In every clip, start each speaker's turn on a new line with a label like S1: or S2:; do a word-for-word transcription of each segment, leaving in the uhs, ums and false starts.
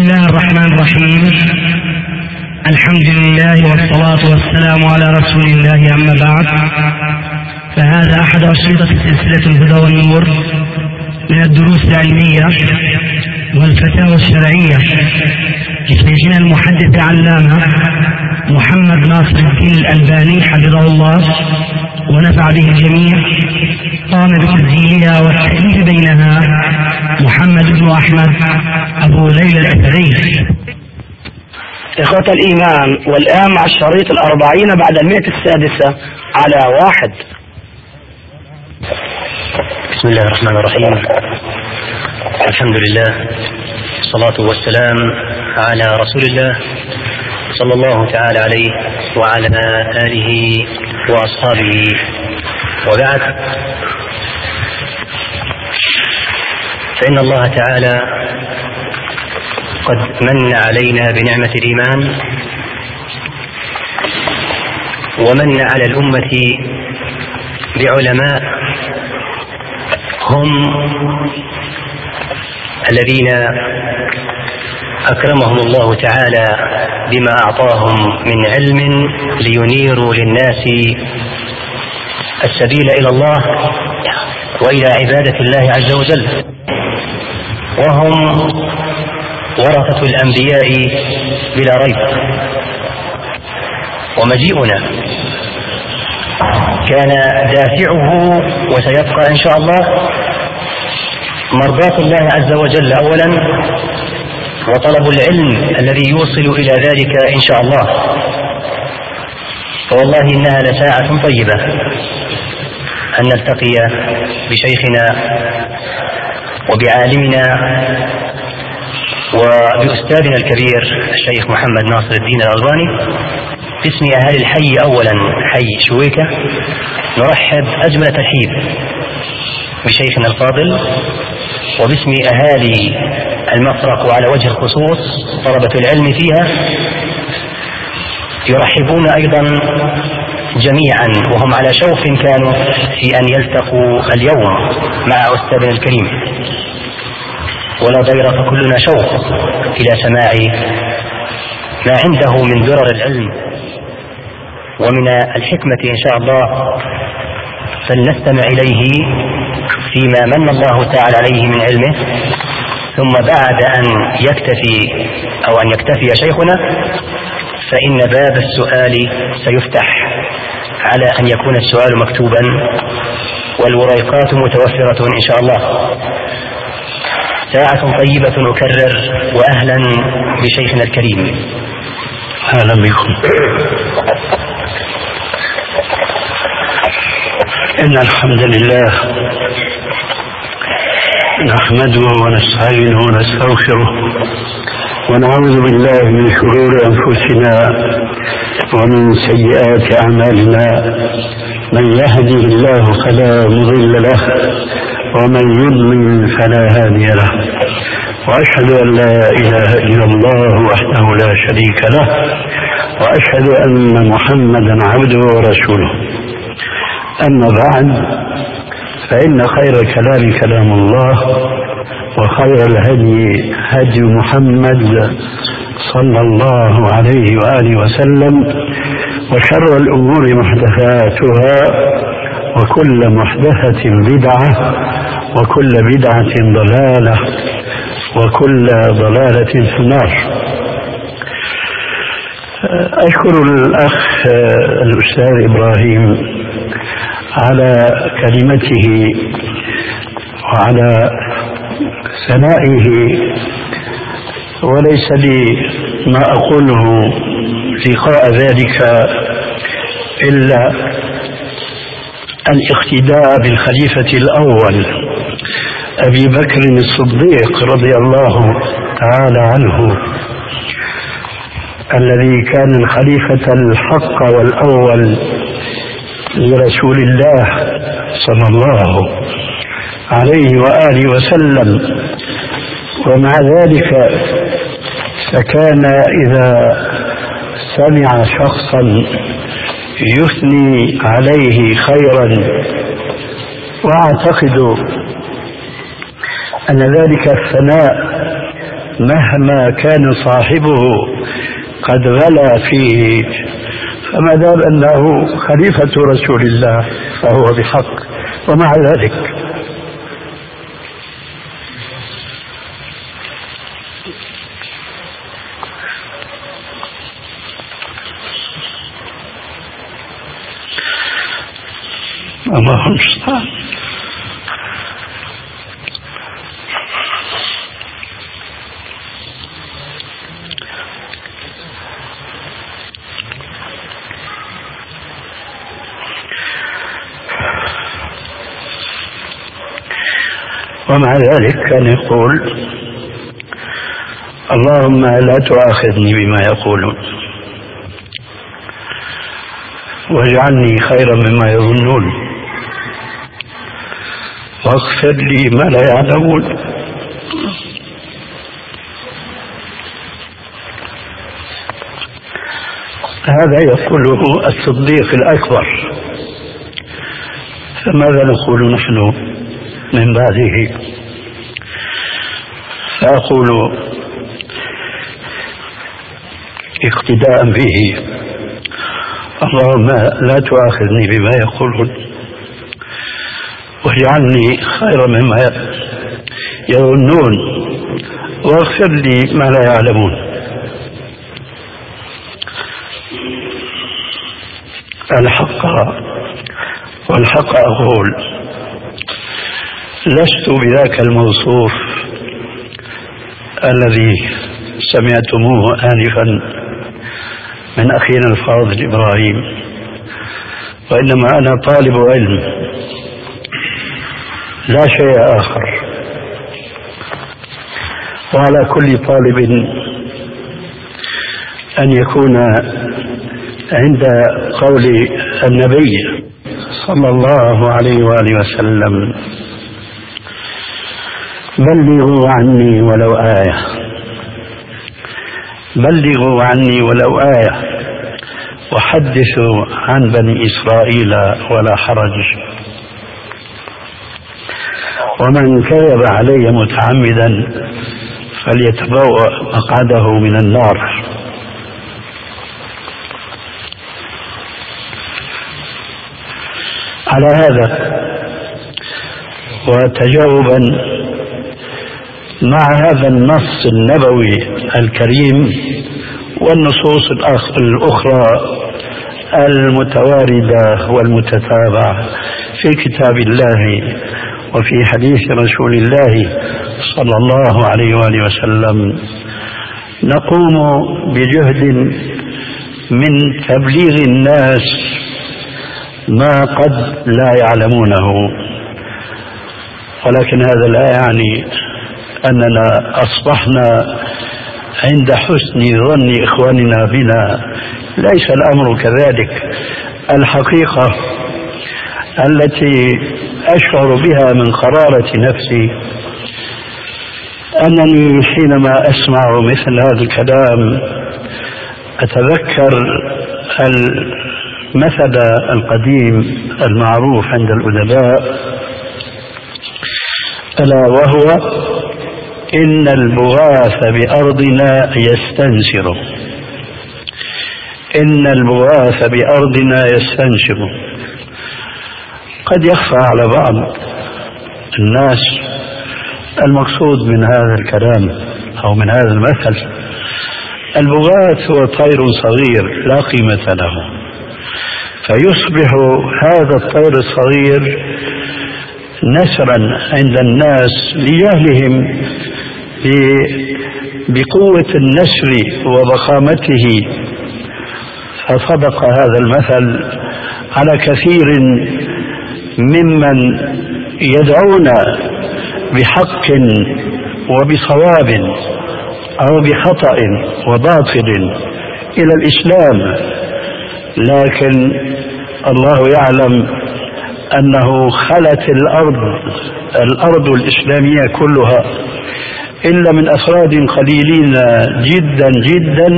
S1: الله الرحمن الرحيم. الحمد لله والصلاة والسلام على رسول الله، أما بعد، فهذا أحد أشرطة سلسلة الهدى والنور من الدروس العلمية والفتاوى الشرعية لشيخنا المحدث علامة محمد ناصر الدين الألباني حفظه الله ونفع به الجميع. قام بتسجيلها والتأليف بينها محمد بن أحمد أبو ليلى الأثري.
S2: إخوة الإيمان، والآن مع الشريط الأربعين بعد المئة السادسة على واحد.
S3: بسم الله الرحمن الرحيم. الحمد لله، الصلاة والسلام على رسول الله صلى الله تعالى عليه وعلى آله وأصحابه، وبعد، فإن الله تعالى قد من علينا بنعمة الإيمان، ومن على الأمة بعلماء هم الذين أكرمهم الله تعالى بما أعطاهم من علم لينيروا للناس السبيل إلى الله وإلى عبادة الله عز وجل، وهم ورثة الأنبياء بلا ريب. ومجيئنا كان دافعه وسيبقى إن شاء الله مرضاة الله عز وجل أولا، وطلب العلم الذي يوصل إلى ذلك إن شاء الله. فوالله إنها لساعة طيبة أن نلتقي بشيخنا وبعالمنا وبأستاذنا الكبير الشيخ محمد ناصر الدين الألباني باسم أهالي الحي، أولا حي شويكة، نرحب أجمل ترحيب بشيخنا الفاضل، وباسم أهالي المفرق وعلى وجه الخصوص طلبة العلم فيها يرحبون أيضا جميعا، وهم على شوف كانوا في أن يلتقوا اليوم مع أستاذنا الكريم، ولا ضير فكلنا شوق إلى سماع ما عنده من درر العلم ومن الحكمة إن شاء الله. فلنستمع إليه فيما من الله تعالى عليه من علمه، ثم بعد أن يكتفي أو أن يكتفي شيخنا فإن باب السؤال سيفتح على أن يكون السؤال مكتوبا والوريقات متوفرة إن شاء الله. ساعة طيبة أكرر، وأهلا بشيخنا الكريم.
S4: أهلا بكم. إن الحمد لله نحمده ونستعينه ونستغفره، ونعوذ بالله من شرور أنفسنا ومن سيئات أعمالنا. من يهده الله فلا مضل له، ومن يضلل فلا هادي له، وأشهد أن لا إله إلا الله وحده لا شريك له، وأشهد أن محمدا عبده ورسوله. أما بعد، فإن خير الكلام كلام الله، وخير الهدي هدي محمد صلى الله عليه وآله وسلم، وشر الأمور محدثاتها، وكل محدثة بدعة، وكل بدعة ضلالة، وكل ضلالة في النار. أشكر الأخ الأستاذ إبراهيم على كلمته وعلى ثنائه، وليس لي ما أقوله لقاء ذلك إلا الاقتداء بالخليفة الأول أبي بكر الصديق رضي الله تعالى عنه، الذي كان الخليفة الحق والأول لرسول الله صلى الله عليه وآله وسلم. ومع ذلك فكان إذا سمع شخصا يثني عليه خيرا، وأعتقد أن ذلك الثناء مهما كان صاحبه قد غلا فيه، فما دام أنه خليفة رسول الله فهو بحق. ومع ذلك الله المستعان. ومع ذلك كان يقول: اللهم لا تؤاخذني بما يقولون واجعلني خيرا مما يظنون واغفر لي ما لا يعلمون. هذا يقوله الصديق الأكبر، فماذا نقول نحن من بعده؟ فأقول اقتداء به: اللهم لا تؤاخذني بما يقولون واجعلني خيرا مما يظنون واغفر لي ما لا يعلمون. الحق والحق أقول: لست بذاك الموصوف الذي سمعتموه آنفا من أخينا الفاضل إبراهيم، وإنما أنا طالب علم لا شيء آخر. وعلى كل طالب أن يكون عند قول النبي صلى الله عليه وآله وسلم: بلغوا عني ولو آية، بلغوا عني ولو آية وحدثوا عن بني إسرائيل ولا حرج. ومن كذب علي متعمدا فليتبوأ مقعده من النار. على هذا وتجاوبا مع هذا النص النبوي الكريم والنصوص الأخرى المتواردة والمتتابعة في كتاب الله وفي حديث رسول الله صلى الله عليه وآله وسلم، نقوم بجهد من تبليغ الناس ما قد لا يعلمونه، ولكن هذا لا يعني أننا أصبحنا عند حسن ظن إخواننا بنا. ليس الأمر كذلك. الحقيقة التي أشعر بها من قرارة نفسي أنني حينما أسمع مثل هذا الكلام أتذكر المثل القديم المعروف عند الأدباء، ألا وهو: إن البغاث بأرضنا يستنشر، إن البغاث بأرضنا يستنشر. قد يخفى على بعض الناس المقصود من هذا الكلام أو من هذا المثل. البغاث هو طير صغير لا قيمة له، فيصبح هذا الطير الصغير نسرا عند الناس لجهلهم بقوة النسر وضخامته. فصدق هذا المثل على كثير ممن يدعون بحق وبصواب أو بخطأ وباطل إلى الإسلام، لكن الله يعلم أنه خلت الأرض الأرض الإسلامية كلها إلا من أفراد قليلين جدا جدا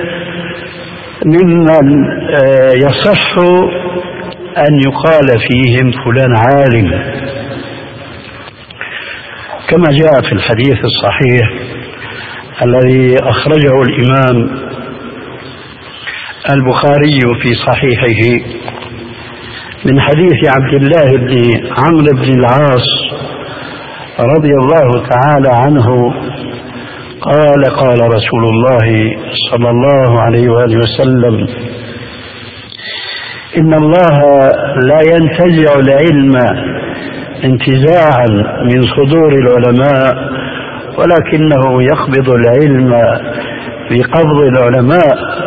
S4: ممن يصح أن يقال فيهم فلان عالم، كما جاء في الحديث الصحيح الذي أخرجه الإمام البخاري في صحيحه من حديث عبد الله بن عمرو بن العاص رضي الله تعالى عنه قال قال رسول الله صلى الله عليه وآله وسلم: إن الله لا ينتزع العلم انتزاعا من صدور العلماء، ولكنه يقبض العلم بقبض العلماء،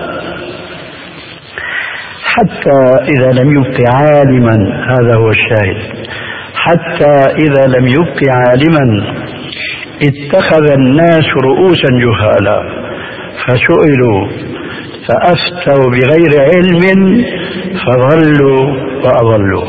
S4: حتى إذا لم يبق عالما، هذا هو الشاهد، حتى إذا لم يبق عالما اتخذ الناس رؤوسا جهالا فسئلوا فأفتوا بغير علم فضلوا وأضلوا.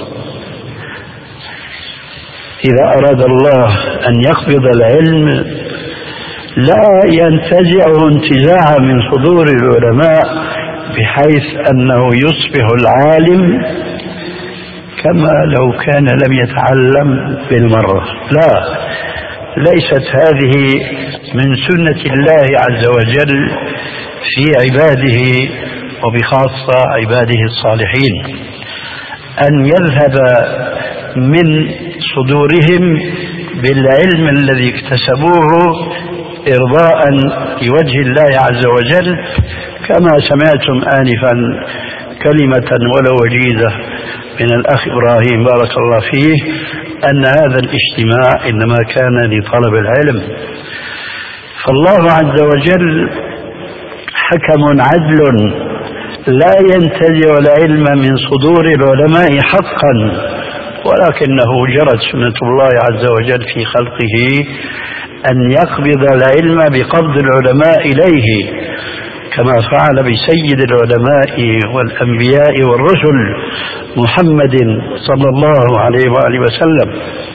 S4: إذا أراد الله أن يقبض العلم لا ينتزعه انتزاعا من صدور العلماء بحيث أنه يصبح العالم كما لو كان لم يتعلم بالمرة، لا، ليست هذه من سنة الله عز وجل في عباده وبخاصة عباده الصالحين، أن يذهب من صدورهم بالعلم الذي اكتسبوه إرضاء لوجه الله عز وجل، كما سمعتم آنفا كلمة ولو وجيزة من الأخ إبراهيم بارك الله فيه أن هذا الاجتماع إنما كان لطلب العلم. فالله عز وجل حكم عدل لا ينتزع العلم من صدور العلماء حقا، ولكنه جرت سنة الله عز وجل في خلقه أن يقبض العلم بقبض العلماء إليه، كما فعل بسيد العلماء والأنبياء والرسل محمد صلى الله عليه وآله وسلم،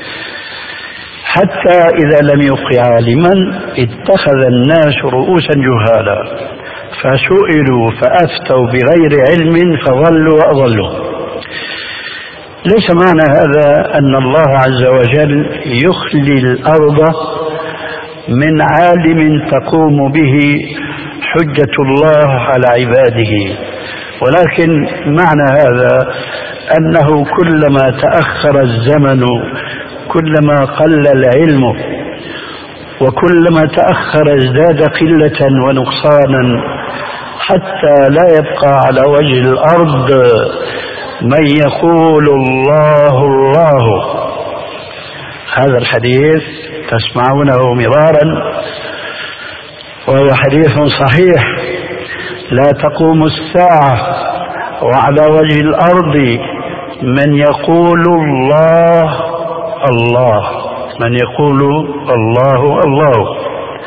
S4: حتى إذا لم يبق عالما اتخذ الناس رؤوسا جهالا فسئلوا فأفتوا بغير علم فضلوا وأضلوا. ليس معنى هذا أن الله عز وجل يخلي الأرض من عالم تقوم به حجة الله على عباده، ولكن معنى هذا أنه كلما تأخر الزمن كلما قل العلم، وكلما تأخر ازداد قلة ونقصانا، حتى لا يبقى على وجه الأرض من يقول الله الله. هذا الحديث تسمعونه مرارا وهو حديث صحيح: لا تقوم الساعة وعلى وجه الأرض من يقول الله الله، من يقول الله الله.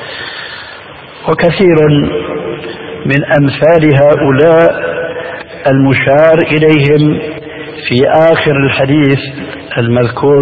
S4: وكثير من أمثال هؤلاء المشار إليهم في آخر الحديث المذكور: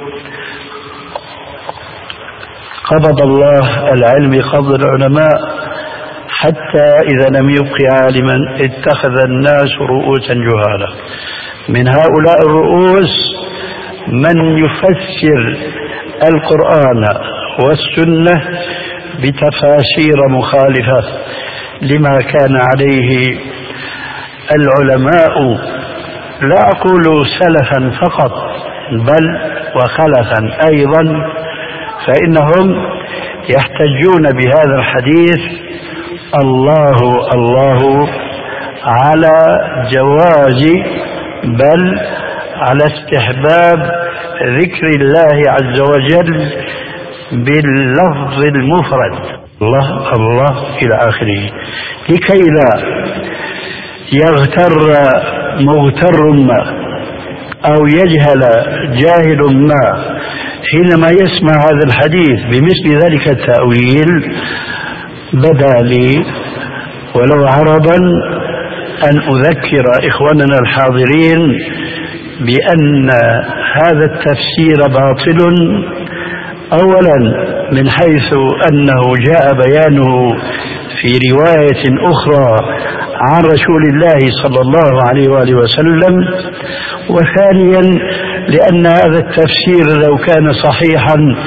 S4: قبض الله العلم بقبض العلماء حتى إذا لم يبق عالما اتخذ الناس رؤوسا جهالا. من هؤلاء الرؤوس من يفسر القرآن والسنة بتفاسير مخالفة لما كان عليه العلماء، لا أقول سلفا فقط بل وخلفا أيضا، فإنهم يحتجون بهذا الحديث الله الله على جواز بل على استحباب ذكر الله عز وجل باللفظ المفرد الله الله إلى آخره، لكي لا يغتر مغتر ما أو يجهل جاهل ما حينما يسمع هذا الحديث بمثل ذلك التأويل. بدا لي ولو عرضا أن أذكر إخواننا الحاضرين بأن هذا التفسير باطل، أولا من حيث أنه جاء بيانه في رواية أخرى عن رسول الله صلى الله عليه وآله وسلم، وثانيا لأن هذا التفسير لو كان صحيحا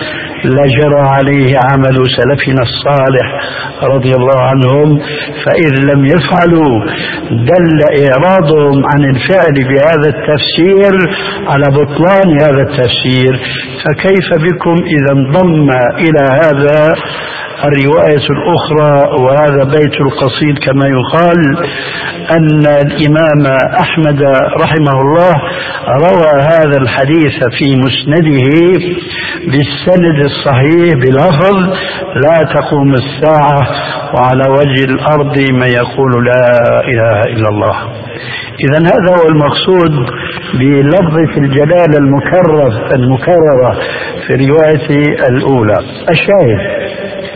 S4: لجرى عليه عمل سلفنا الصالح رضي الله عنهم، فإذ لم يفعلوا دل إعراضهم عن الفعل بهذا التفسير على بطلان هذا التفسير. فكيف بكم إذا انضم إلى هذا الرواية الأخرى، وهذا بيت القصيد كما يقال، أن الإمام أحمد رحمه الله روى هذا الحديث في مسنده بالسند الصحيح بلفظ لا تقوم الساعة وعلى وجه الأرض من يقول لا إله إلا الله. إذا هذا هو المقصود بلفظة الجلالة المكرر المكررة في الرواية الأولى. الشاهد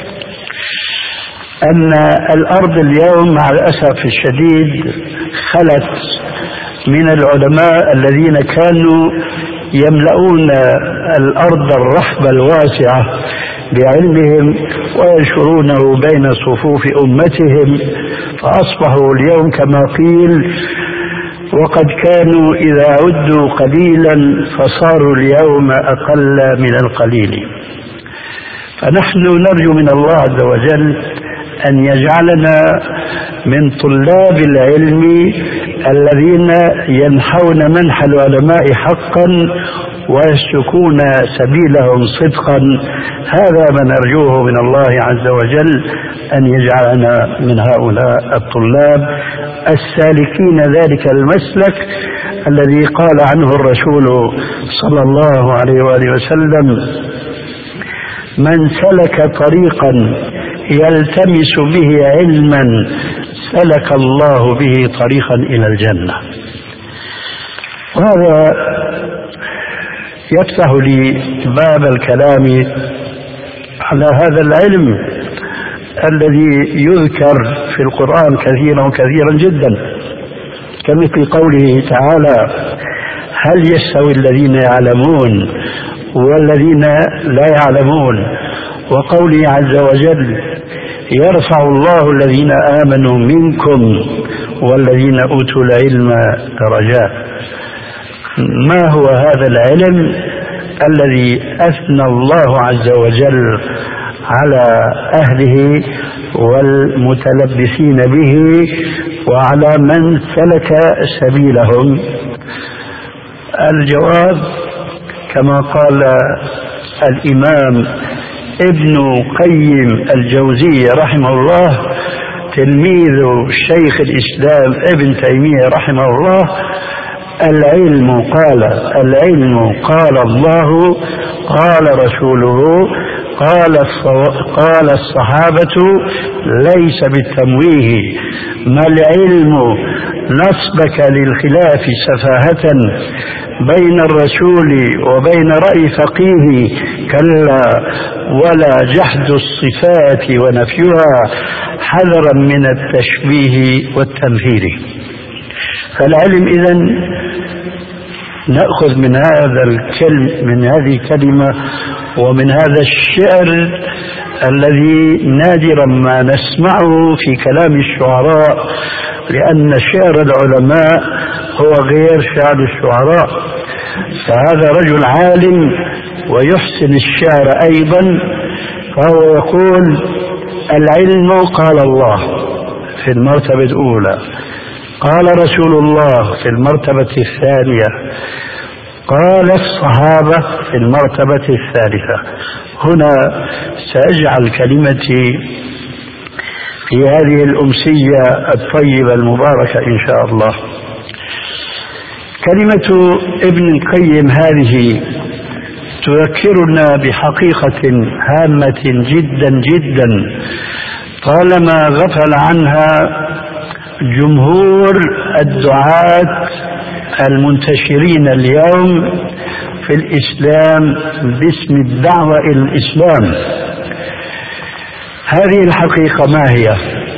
S4: أن الأرض اليوم مع الأسف الشديد خلت من العلماء الذين كانوا يملؤون الأرض الرحبة الواسعة بعلمهم وينشرونه بين صفوف أمتهم، فأصبحوا اليوم كما قيل وقد كانوا إذا عدوا قليلا فصاروا اليوم أقل من القليل. فنحن نرجو من الله عز وجل أن يجعلنا من طلاب العلم الذين ينحون منح العلماء حقا ويسلكون سبيلهم صدقا. هذا ما نرجوه من الله عز وجل، أن يجعلنا من هؤلاء الطلاب السالكين ذلك المسلك الذي قال عنه الرسول صلى الله عليه وآله وسلم: من سلك طريقا يلتمس به علما سلك الله به طريقا إلى الجنة. وهذا يفتح لي باب الكلام على هذا العلم الذي يذكر في القرآن كثيرا كثيرا جدا، كمثل قوله تعالى: هل يستوي الذين يعلمون والذين لا يعلمون، وقوله عز وجل: يرفع الله الذين آمنوا منكم والذين أوتوا العلم درجات. ما هو هذا العلم الذي أثنى الله عز وجل على أهله والمتلبسين به وعلى من سلك سبيلهم؟ الجواب كما قال الإمام ابن قيم الجوزية رحمه الله تلميذ شيخ الإسلام ابن تيمية رحمه الله: العلم قال العلم قال الله قال رسوله قال قال الصحابة ليس بالتمويه. ما العلم نصبك للخلاف سفاهة بين الرسول وبين رأي فقيه، كلا ولا جحد الصفات ونفيها حذرا من التشبيه والتمثيل. فالعلم إذن نأخذ من هذا الكلم من هذه الكلمة ومن هذا الشعر الذي نادرا ما نسمعه في كلام الشعراء، لأن شعر العلماء هو غير شعر الشعراء. فهذا رجل عالم ويحسن الشعر أيضا، فهو يقول: العلم قال الله في المرتبة الأولى، قال رسول الله في المرتبة الثانية، قال الصحابة في المرتبة الثالثة. هنا سأجعل كلمتي في هذه الأمسية الطيبة المباركة إن شاء الله. كلمة ابن القيم هذه تذكرنا بحقيقة هامة جدا جدا طالما غفل عنها جمهور الدعاة المنتشرين اليوم في الإسلام باسم الدعوة إلى الإسلام. هذه الحقيقة ما هي؟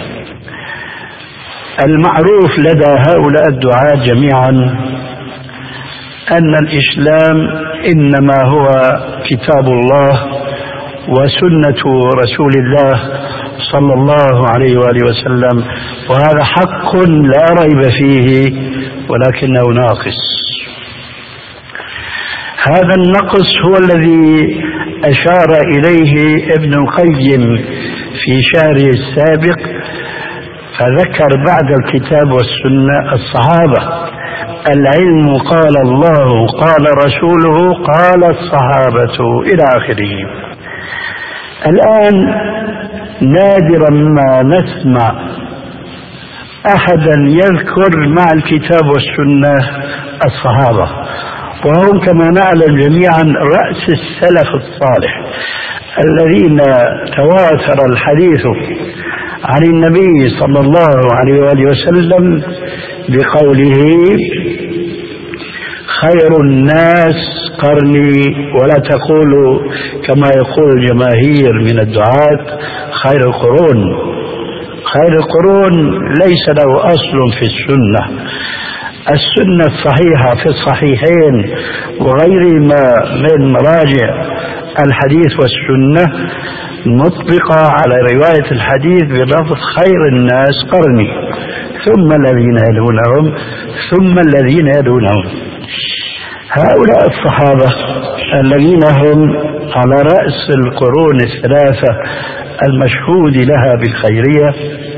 S4: المعروف لدى هؤلاء الدعاة جميعا أن الإسلام إنما هو كتاب الله وسنة رسول الله صلى الله عليه وآله وسلم، وهذا حق لا ريب فيه، ولكنه ناقص. هذا النقص هو الذي أشار إليه ابن القيم في شهره السابق، فذكر بعد الكتاب والسنة الصحابة. العلم قال الله قال رسوله قال الصحابة إلى آخره. الآن نادرا ما نسمع أحدا يذكر مع الكتاب والسنة الصحابة، وهم كما نعلم جميعا رأس السلف الصالح الذين تواتر الحديث عن النبي صلى الله عليه وآله وسلم بقوله: خير الناس قرني، ولا تقولوا كما يقول الجماهير من الدعاة خير القرون. خير القرون ليس له أصل في السنة. السنة الصحيحة في الصحيحين وغيرهما من مراجع الحديث والسنة مطبقة على رواية الحديث بلفظ خير الناس قرني، ثم الذين يلونهم ثم الذين يلونهم. هؤلاء الصحابة الذين هم على رأس القرون الثلاثة المشهود لها بالخيرية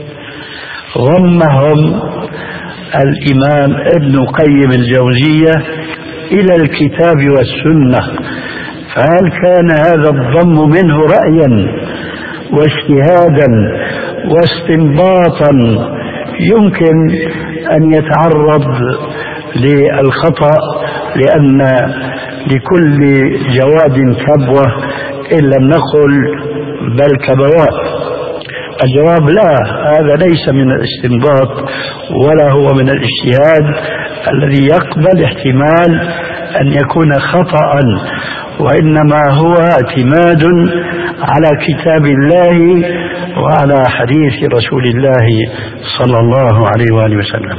S4: ضمهم الإمام ابن قيم الجوزية إلى الكتاب والسنة. فهل كان هذا الضم منه رأيا واجتهادا واستنباطا يمكن أن يتعرض للخطأ، لأن لكل جواد كبوة إن لم نقل بل كبوات؟ الجواب لا، هذا ليس من الاستنباط ولا هو من الاجتهاد الذي يقبل احتمال أن يكون خطأ، وإنما هو اعتماد على كتاب الله وعلى حديث رسول الله صلى الله عليه وآله وسلم.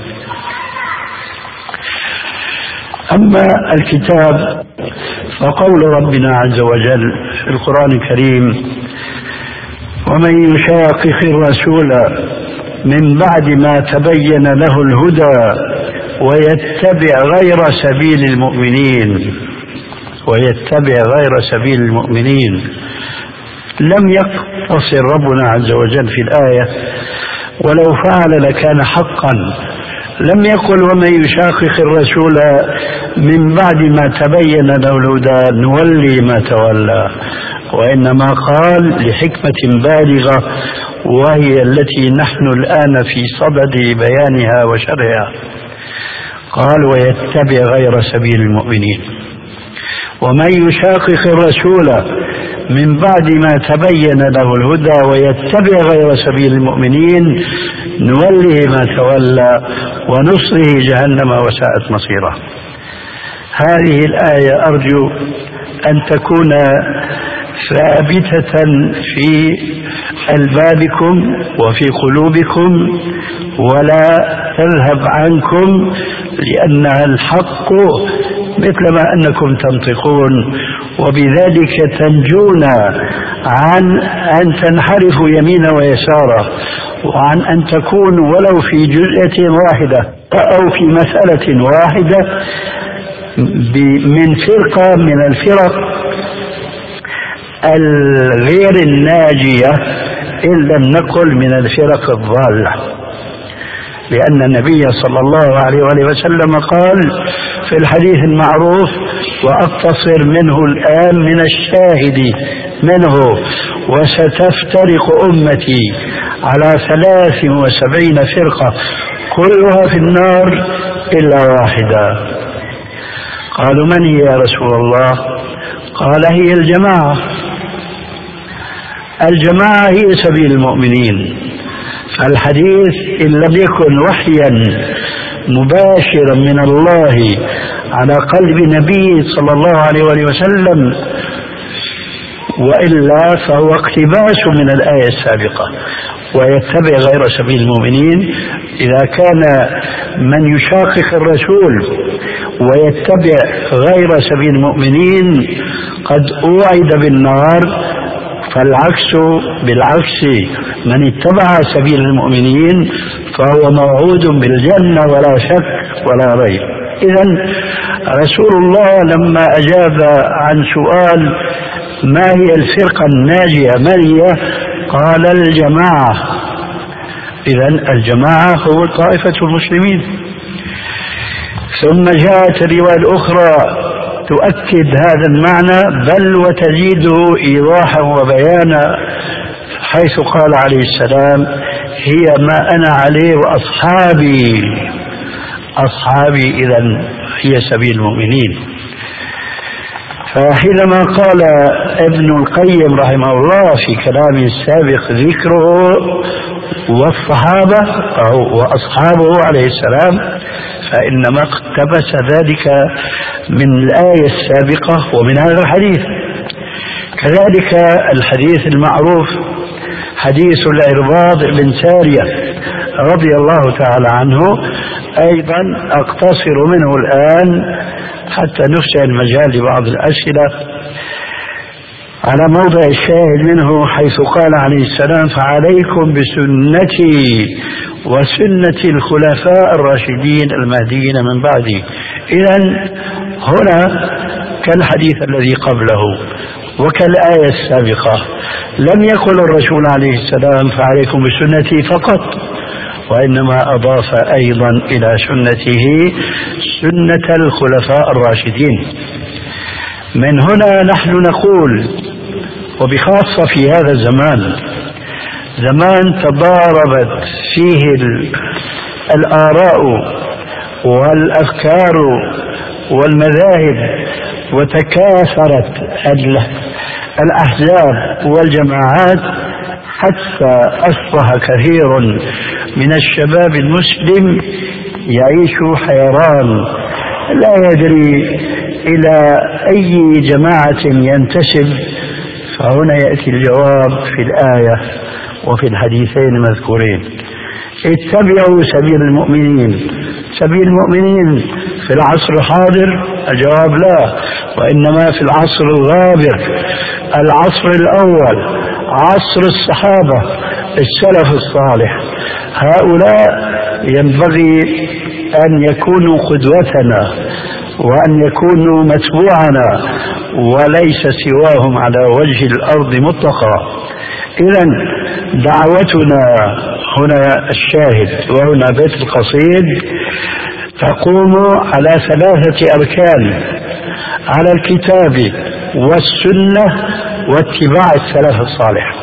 S4: أما الكتاب فقول ربنا عز وجل في القرآن الكريم: ومن يشاقق الرسول من بعد ما تبين له الهدى ويتبع غير سبيل المؤمنين ويتبع غير سبيل المؤمنين لم يقتصر ربنا عز وجل في الآية ولو فعل لكان حقا. لم يقل ومن يشاقق الرسول من بعد ما تبين له الهدى نولي ما تولى، وإنما قال لحكمة بالغة وهي التي نحن الآن في صدد بيانها وشرحها. قال ويتبع غير سبيل المؤمنين. ومن يشاقق الرسول من بعد ما تبين له الهدى ويتبع غير سبيل المؤمنين نوله ما تولى ونصره جهنم وساءت مصيره. هذه الآية أرجو أن تكون ثابتة في ألبابكم وفي قلوبكم ولا تذهب عنكم، لأنها الحق مثلما أنكم تنطقون، وبذلك تنجون عن أن تنحرفوا يمينا ويسارا، وعن أن تكونوا ولو في جزئية واحدة أو في مسألة واحدة من فرقة من الفرق الغير الناجية إن لم نقل من الفرق الضالة. لأن النبي صلى الله عليه وآله وسلم قال في الحديث المعروف وأقتصر منه الآن من الشاهد منه: وستفترق أمتي على ثلاث وسبعين فرقة كلها في النار إلا واحدة. قالوا من هي يا رسول الله؟ قال هي الجماعة. الجماعة هي سبيل المؤمنين. فالحديث إن لم يكن وحيا مباشرا من الله على قلب نبي صلى الله عليه وآله وسلم وإلا فهو اقتباس من الآية السابقة. ويتبع غير سبيل المؤمنين إذا كان من يشاقق الرسول ويتبع غير سبيل المؤمنين قد أوعد بالنار، فالعكس بالعكس، من اتبع سبيل المؤمنين فهو موعود بالجنة ولا شك ولا ريب. إذن رسول الله لما أجاب عن سؤال ما هي الفرقة الناجية؟ من هي؟ قال الجماعة. إذن الجماعة هو طائفة المسلمين. ثم جاءت الرواية الأخرى تؤكد هذا المعنى بل وتزيده إيضاحا وبيانا، حيث قال عليه السلام: هي ما أنا عليه وأصحابي. أصحابي إذن هي سبيل المؤمنين. فحينما قال ابن القيم رحمه الله في كلامه السابق ذكره والصحابة أو وأصحابه عليه السلام، فإنما اقتبس ذلك من الآية السابقة ومن هذا الحديث. كذلك الحديث المعروف حديث العرباض بن سارية رضي الله تعالى عنه، أيضا أقتصر منه الآن حتى نفسح المجال لبعض الأسئلة على موضع الشاهد منه، حيث قال عليه السلام: فعليكم بسنتي وسنة الخلفاء الراشدين المهديين من بعدي. إذن هنا كالحديث الذي قبله وكالآية السابقة لم يقل الرسول عليه السلام فعليكم بسنتي فقط، وإنما أضاف أيضا إلى سنته سنة الخلفاء الراشدين. من هنا نحن نقول، وبخاصة في هذا الزمان، زمان تضاربت فيه الآراء والأفكار والمذاهب وتكاثرت الأحزاب والجماعات، حتى أصبح كثير من الشباب المسلم يعيش حيران لا يدري إلى أي جماعة ينتسب. فهنا يأتي الجواب في الآية وفي الحديثين المذكورين: اتبعوا سبيل المؤمنين. سبيل المؤمنين في العصر الحاضر؟ الجواب لا، وإنما في العصر الغابر، العصر الأول، عصر الصحابة السلف الصالح. هؤلاء ينبغي أن يكونوا قدوتنا وأن يكونوا متبوعنا وليس سواهم على وجه الأرض مطلقا. إذن دعوتنا هنا الشاهد وهنا بيت القصيد تقوم على ثلاثة أركان: على الكتاب والسنة واتباع السلف الصالح.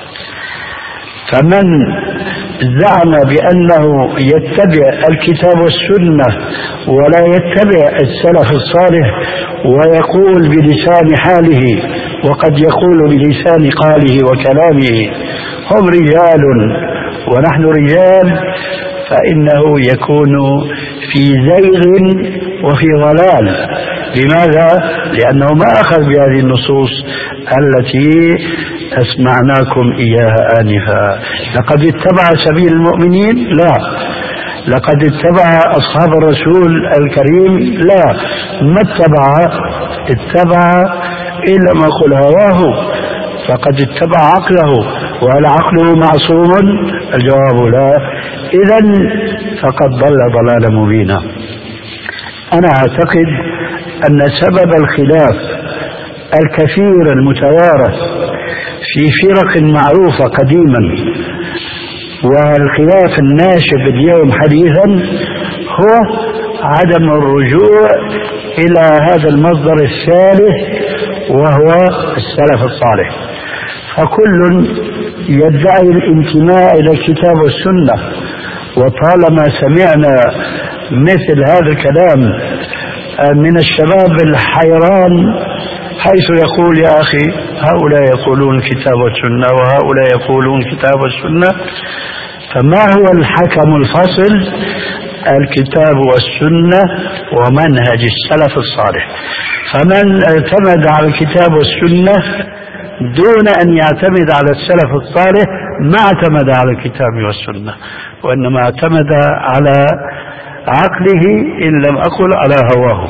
S4: فمن زعم بأنه يتبع الكتاب والسنة ولا يتبع السلف الصالح ويقول بلسان حاله وقد يقول بلسان قاله وكلامه هم رجال ونحن رجال، فإنه يكون في زيغ وفي ضلال. لماذا؟ لأنه ما أخذ بهذه النصوص التي أسمعناكم إياها آنفا. لقد اتبع سبيل المؤمنين؟ لا. لقد اتبع أصحاب الرسول الكريم؟ لا. ما اتبع؟ اتبع إلا ما قل هواه، فقد اتبع عقله. وهل عقله معصوم؟ الجواب لا. إذن فقد ضل ضلالا مبينا. أنا أعتقد أن سبب الخلاف الكثير المتوارث في فرق معروفة قديما والخلاف الناشب اليوم حديثا هو عدم الرجوع إلى هذا المصدر الثالث وهو السلف الصالح. فكل يدعي الانتماء إلى الكتاب والسنة، وطالما سمعنا مثل هذا الكلام من الشباب الحيران حيث يقول: يا أخي هؤلاء يقولون كتاب والسنة وهؤلاء يقولون كتاب والسنة، فما هو الحكم الفصل؟ الكتاب والسنة ومنهج السلف الصالح. فمن اعتمد على الكتاب والسنة دون أن يعتمد على السلف الصالح ما اعتمد على الكتاب والسنة، وإنما اعتمد على عقله إن لم أقل على هواه.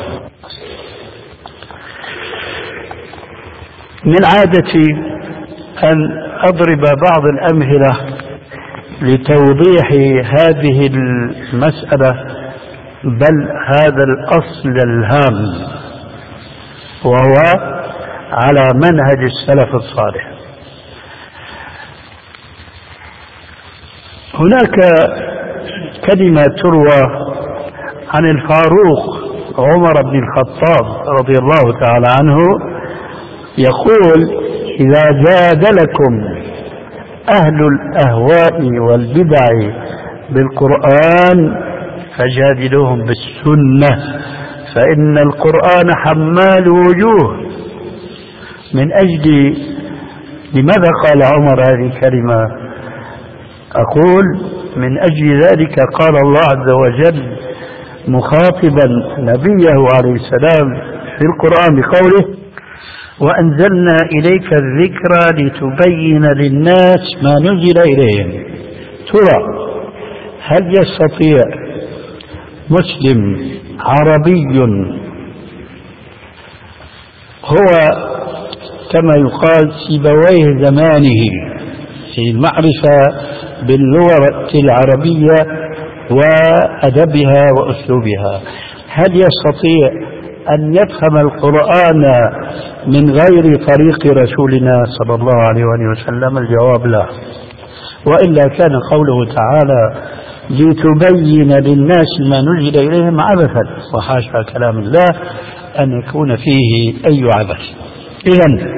S4: من عادتي أن أضرب بعض الأمثلة لتوضيح هذه المسألة، بل هذا الأصل الهام، وهو على منهج السلف الصالح. هناك كلمة تروى عن الفاروق عمر بن الخطاب رضي الله تعالى عنه يقول: إذا جادلكم أهل الأهواء والبدع بالقرآن فجادلوهم بالسنة، فإن القرآن حمال وجوه. من أجل لماذا قال عمر هذه الكلمة؟ أقول من أجل ذلك قال الله عز وجل مخاطبا نبيه عليه السلام في القرآن بقوله: وأنزلنا إليك الذكر لتبين للناس ما نزل إليهم. ترى هل يستطيع مسلم عربي هو كما يقال سيبويه زمانه في المعرفة باللغة العربية وأدبها وأسلوبها، هل يستطيع أن يفهم القرآن من غير طريق رسولنا صلى الله عليه وسلم؟ الجواب لا. وإلا كان قوله تعالى لتبين للناس ما نزل إليهم عبثا، وحاشا كلام الله أن يكون فيه أي عبث. إذن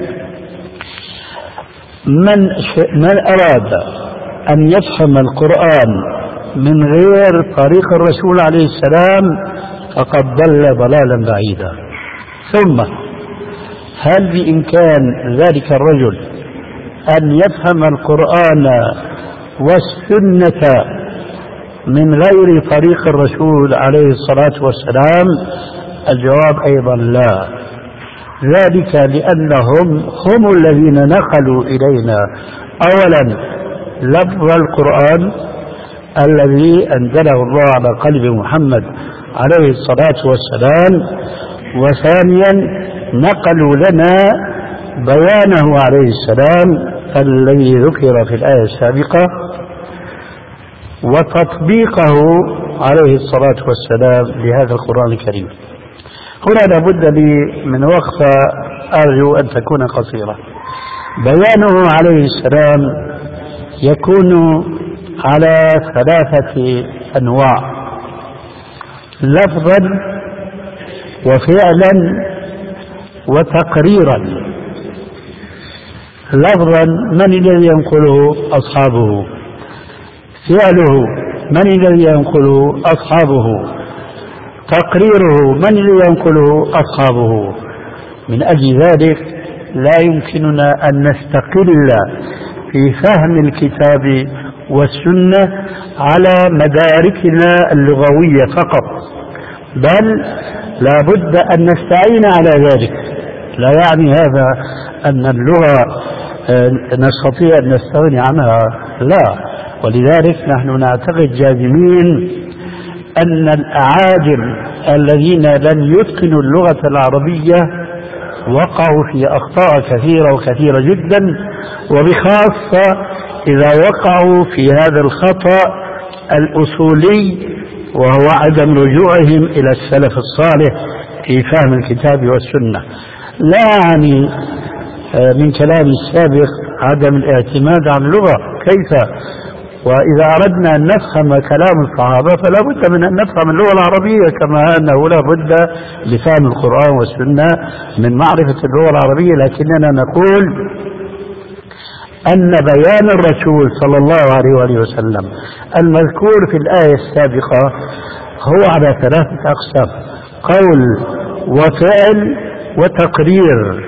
S4: من, من أراد أن يفهم القرآن من غير طريق الرسول عليه السلام فقد ضل ضلالا بعيدا. ثم هل بإمكان ذلك الرجل أن يفهم القرآن والسنة من غير طريق الرسول عليه الصلاة والسلام؟ الجواب أيضا لا. ذلك لأنهم هم الذين نقلوا إلينا أولا لفظ القرآن الذي أنزله الله على قلب محمد عليه الصلاة والسلام، وثانيا نقلوا لنا بيانه عليه السلام الذي ذكر في الآية السابقة وتطبيقه عليه الصلاة والسلام لهذا القرآن الكريم. هنا لابد لي من وقفة أرجو أن تكون قصيرة. بيانه عليه السلام يكون على ثلاثة أنواع: لفظا وفعلا وتقريرا. لفظا من الذي ينقله؟ أصحابه. فعله من الذي ينقله؟ أصحابه. تقريره من الذي ينقله؟ أصحابه. من أجل ذلك لا يمكننا أن نستقل في فهم الكتاب والسنة على مداركنا اللغوية فقط، بل لا بد أن نستعين على ذلك. لا يعني هذا أن اللغة نستطيع أن نستغني عنها، لا. ولذلك نحن نعتقد جازمين أن الأعاجم الذين لم يتقنوا اللغة العربية وقعوا في أخطاء كثيرة وكثيرة جدا، وبخاصة إذا وقعوا في هذا الخطأ الأصولي وهو عدم رجوعهم إلى السلف الصالح في فهم الكتاب والسنة. لا يعني من كلام السابق عدم الاعتماد على اللغة، كيف؟ وإذا أردنا أن نفهم كلام الصحابة فلا بد من أن نفهم اللغة العربية، كما أنه لا بد لفهم القرآن والسنة من معرفة اللغة العربية. لكننا نقول أن بيان الرسول صلى الله عليه وآله وسلم المذكور في الآية السابقة هو على ثلاثة أقسام: قول وفعل وتقرير.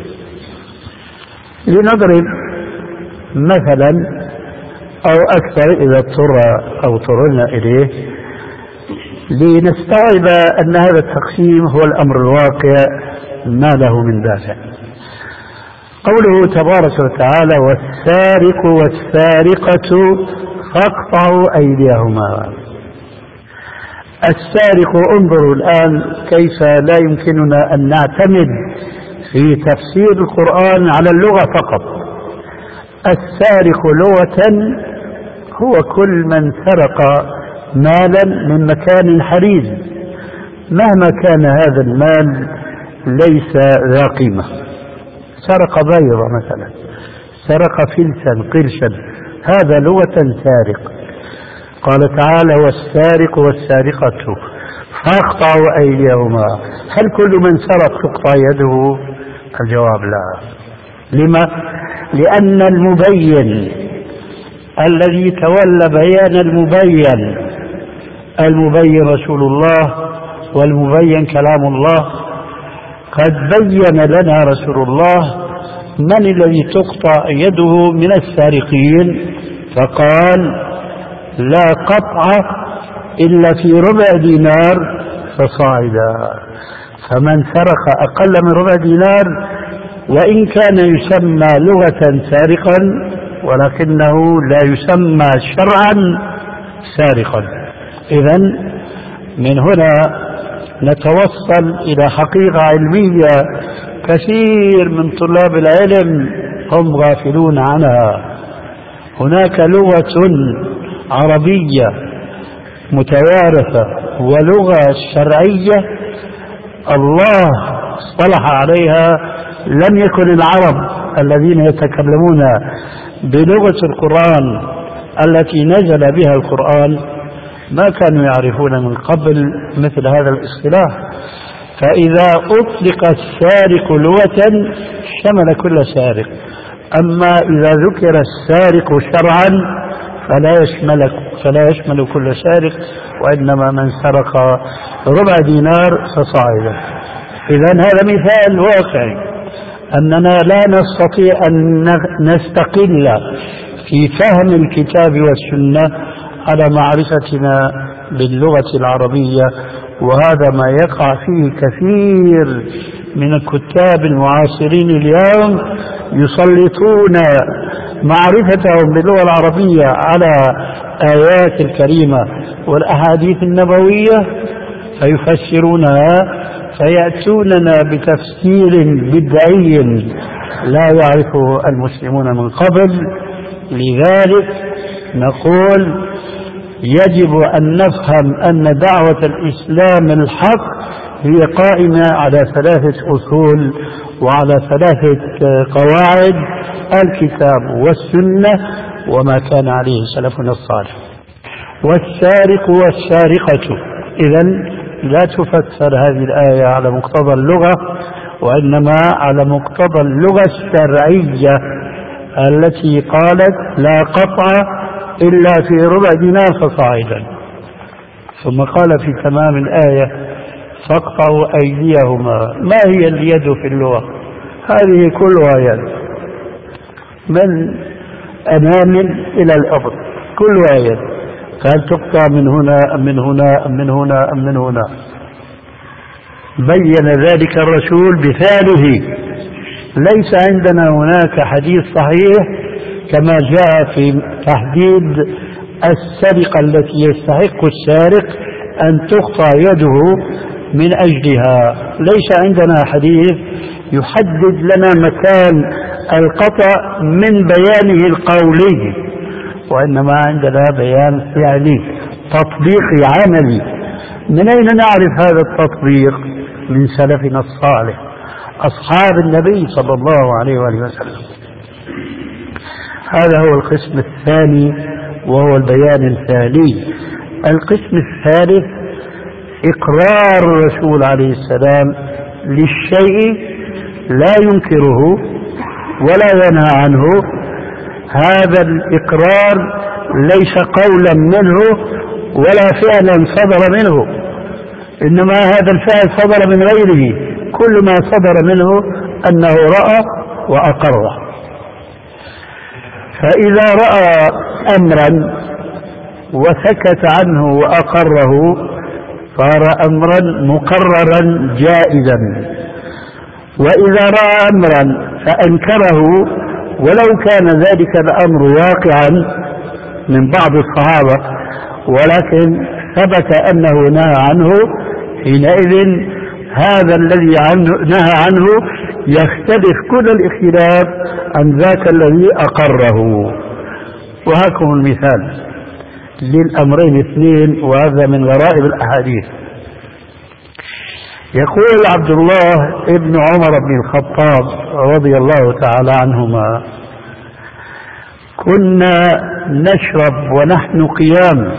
S4: لنضرب مثلا أو أكثر إذا اضطر أو اضطررنا إليه لنستوعب أن هذا التقسيم هو الأمر الواقع ما له من دافع. قوله تبارك وتعالى: والسارق والسارقة فاقطعوا أيديهما. السارق، انظروا الآن كيف لا يمكننا أن نعتمد في تفسير القرآن على اللغة فقط. السارق لغة هو كل من سرق مالا من مكان حريز مهما كان هذا المال ليس ذا قيمة. سرق بيضة مثلا، سرق فلسا قرشا، هذا لغة سارق. قال تعالى والسارق والسارقة فاقطعوا أيديهما. هل كل من سرق تقطع يده؟ الجواب لا. لما؟ لأن المبين الذي تولى بيان المبين، المبين رسول الله والمبين كلام الله، قد بين لنا رسول الله من الذي تقطع يده من السارقين، فقال لا قطع إلا في ربع دينار فصاعدا. فمن سرق أقل من ربع دينار وإن كان يسمى لغة سارقا ولكنه لا يسمى شرعا سارقا. إذن من هنا نتوصل إلى حقيقة علمية كثير من طلاب العلم هم غافلون عنها. هناك لغة عربية متوارثة ولغة شرعية الله اصطلح عليها. لم يكن العرب الذين يتكلمون بلغة القرآن التي نزل بها القرآن ما كانوا يعرفون من قبل مثل هذا الاصطلاح. فإذا أطلق السارق لغة شمل كل سارق، أما إذا ذكر السارق شرعا فلا يشمل فلا يشمل كل سارق، وإنما من سرق ربع دينار فصاعدا. إذن هذا مثال واقعي أننا لا نستطيع أن نستقل في فهم الكتاب والسنة على معرفتنا باللغة العربية، وهذا ما يقع فيه كثير من الكتاب المعاصرين اليوم، يسلطون معرفتهم باللغة العربية على آيات الكريمة والأحاديث النبوية فيفسرونها، فيأتوننا بتفسير بدعي لا يعرفه المسلمون من قبل. لذلك نقول يجب أن نفهم أن دعوة الإسلام الحق هي قائمة على ثلاثة أصول وعلى ثلاثة قواعد: الكتاب والسنة وما كان عليه سلفنا الصالح. والسارق والسارقة، إذن لا تفسر هذه الآية على مقتضى اللغة، وإنما على مقتضى اللغة الشرعية التي قالت لا قطع إلا في ربع دينار فصاعدا. ثم قال في تمام الآية فاقطعوا أيديهما. ما هي اليد في اللغة؟ هذه كلها يد، من أمام إلى الأرض كلها يد. قال تقطع من هنا أم من هنا أم من هنا أم من هنا. بين ذلك الرسول بفعله. ليس عندنا هناك حديث صحيح كما جاء في تحديد السرقة التي يستحق السارق أن تقطع يده من أجلها. ليس عندنا حديث يحدد لنا مكان القطع من بيانه القولي، وإنما عندنا بيان فعلي تطبيقي عملي. من أين نعرف هذا التطبيق؟ من سلفنا الصالح أصحاب النبي صلى الله عليه وآله وسلم. هذا هو القسم الثاني وهو البيان الفعلي. القسم الثالث إقرار الرسول عليه السلام للشيء لا ينكره ولا ينهى عنه. هذا الإقرار ليس قولا منه ولا فعلا صدر منه، إنما هذا الفعل صدر من غيره. كل ما صدر منه أنه رأى وأقر. فإذا رأى أمرا وسكت عنه وأقره صار أمرا مقررا جائزا، وإذا رأى أمرا فأنكره ولو كان ذلك الأمر واقعا من بعض الصحابة ولكن ثبت أنه نهى عنه، حينئذ هذا الذي نهى عنه يختلف كل الاختلاف عن ذاك الذي أقره. وهاكم المثال للأمرين اثنين، وهذا من غرائب الأحاديث. يقول عبد الله ابن عمر بن الخطاب رضي الله تعالى عنهما: كنا نشرب ونحن قيام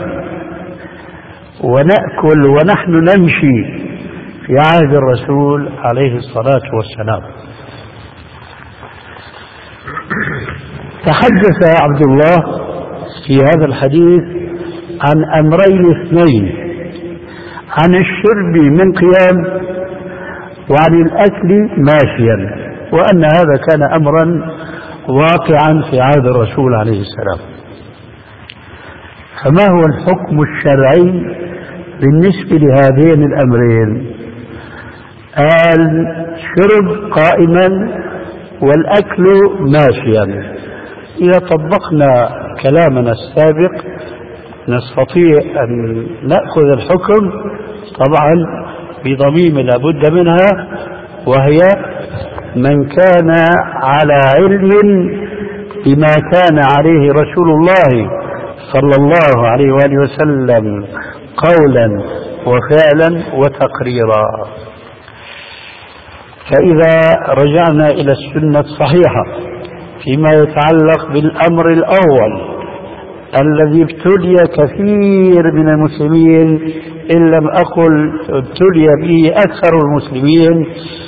S4: ونأكل ونحن نمشي في عهد الرسول عليه الصلاة والسلام. تحدث عبد الله في هذا الحديث عن أمرين اثنين: عن الشرب من قيام، وعن الأكل ماشيا، وأن هذا كان أمرا واقعا في عهد الرسول عليه السلام. فما هو الحكم الشرعي بالنسبة لهذين الأمرين؟ الشرب قائما والأكل ماشيا. إذا طبقنا كلامنا السابق نستطيع أن نأخذ الحكم طبعا بضميم لا بد منها، وهي من كان على علم بما كان عليه رسول الله صلى الله عليه وآله وسلم قولا وفعلا وتقريرا. فإذا رجعنا إلى السنة الصحيحة فيما يتعلق بالأمر الأول الذي ابتلي كثير من المسلمين، إن لم أقل ابتلي به أكثر المسلمين،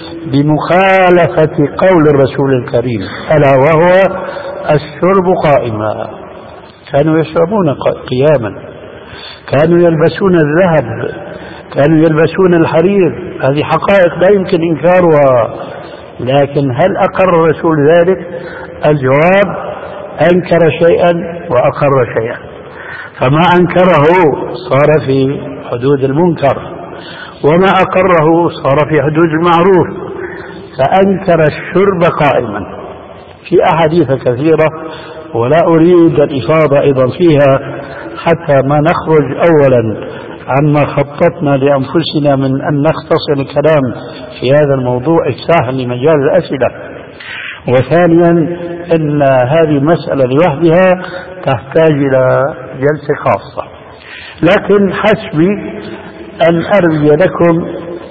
S4: بمخالفة قول الرسول الكريم، ألا وهو الشرب قائما. كانوا يشربون قياما، كانوا يلبسون الذهب، كانوا يلبسون الحرير، هذه حقائق لا يمكن إنكارها. لكن هل أقر الرسول ذلك؟ الجواب: أنكر شيئا وأقر شيئا. فما أنكره صار في حدود المنكر، وما أقره صار في حدود المعروف. فأنكر الشرب قائما في أحاديث كثيرة، ولا أريد الإفاضة أيضا فيها حتى ما نخرج أولا عما خططنا لأنفسنا من أن نختصر الكلام في هذا الموضوع إفساحا لمجال الأسئلة. وثانيا أن هذه مسألة لوحدها تحتاج إلى جلسة خاصة، لكن حسبي أن أروي لكم